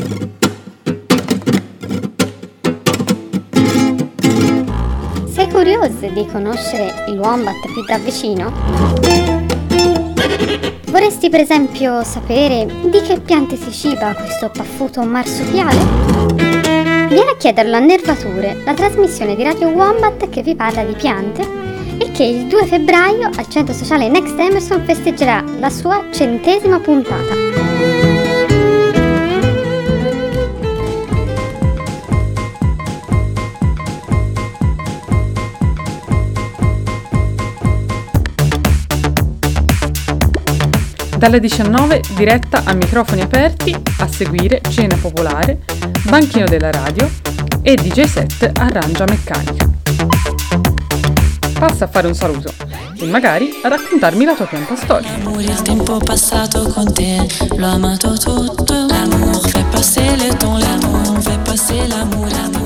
Sei curioso di conoscere il wombat più da vicino? Vorresti per esempio sapere di che piante si ciba questo paffuto marsupiale? Vieni a chiederlo a Nervature, la trasmissione di Radio Wombat che vi parla di piante e che il 2 febbraio al Centro Sociale Next Emerson festeggerà la sua 100ª puntata. Dalle 19 diretta a microfoni aperti, a seguire Cena Popolare, Banchino della Radio e DJ Set Arrangia Meccanica. Passa a fare un saluto e magari a raccontarmi la tua pianta storica. Il tempo passato con te, l'ho amato tutto. L'amour fait passer le temps, l'amour fait passer l'amour.